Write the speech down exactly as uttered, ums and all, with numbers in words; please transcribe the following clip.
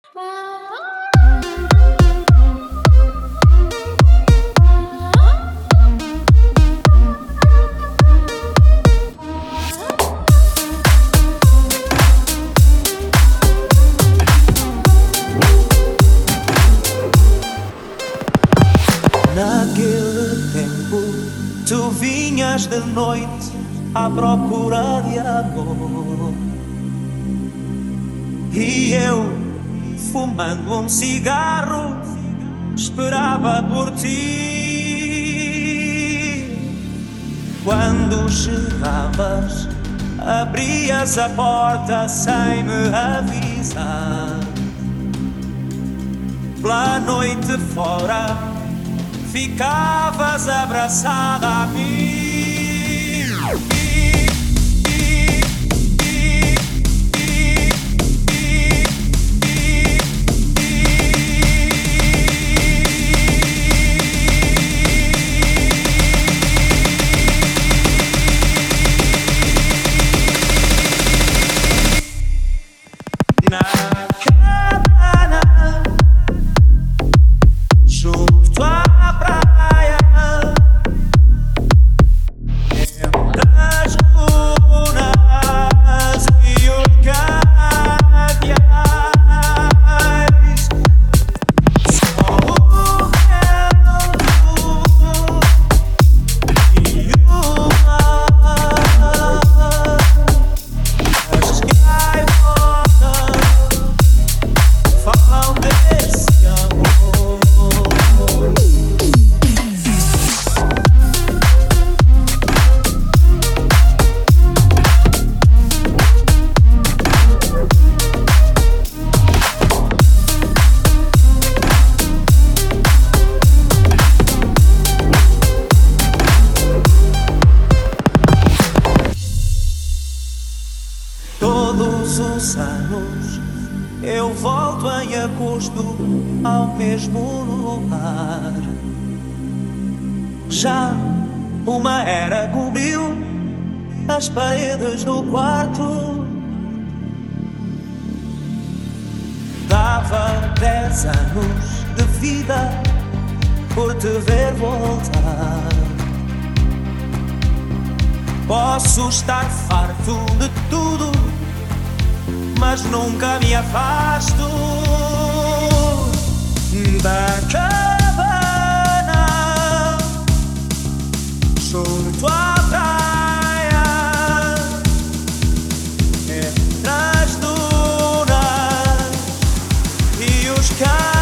Naquele tempo, tu vinhas de noite à procura de amor, e eu, fumando um cigarro, esperava por ti. Quando chegavas, abrias a porta sem me avisar. Pela noite fora, ficavas abraçada a mim. Na cabana, junto à praia, entre as dunas e os gaviais, só o vento e o mar. As gaivotas falam desse amor. Todos os anos eu volto em agosto ao mesmo lugar. Já uma era cobriu as paredes do quarto. Dava dez anos de vida por te ver voltar. Posso estar farto de tudo, mas nunca me afasto da cabana junto à praia, entre as dunas e os caminhos.